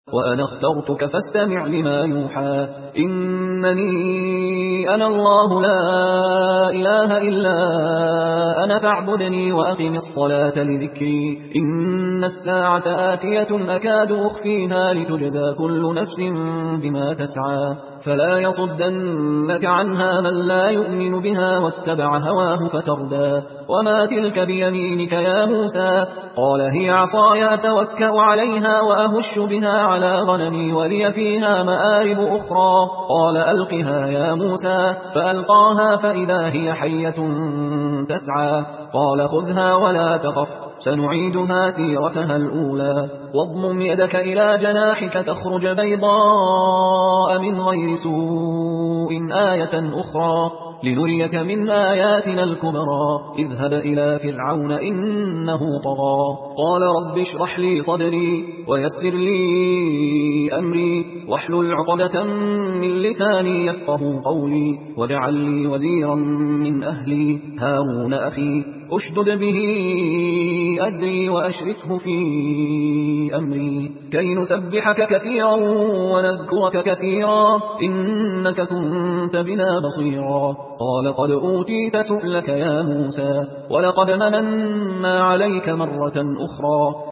وأنا اخترتك فاستمع لما يوحى إنني أنا الله لا إله إلا أنا فاعبدني وأقم الصلاة لذكري إن الساعة آتية أكاد أخفيها لتجزى كل نفس بما تسعى فلا يصدنك عنها من لا يؤمن بها واتبع هواه فتردى وما تلك بيمينك يا موسى قال هي عصاي أتوكأ عليها وأهش بها على غنمي ولي فيها مآرب أخرى قال ألقها يا موسى فألقاها فإذا هي حية تسعى قال خذها ولا تخف سنعيدها سيرتها الأولى واضمم يدك إلى جناحك تخرج بيضاء من غير سوء آية أخرى لنريك من آياتنا الكبرى اذهب إلى فرعون إنه طغى قال رب اشرح لي صدري ويسر لي أمري واحلل عقدة من لساني يفقه قولي واجعل لي وزيرا من أهلي هارون أخي أشدد به أزري وأشركه في أمري كي نسبحك كثيرا ونذكرك كثيرا إنك كنت بنا بصيرا قال قد أوتيت سؤلك يا موسى ولقد مننا عليك مرة أخرى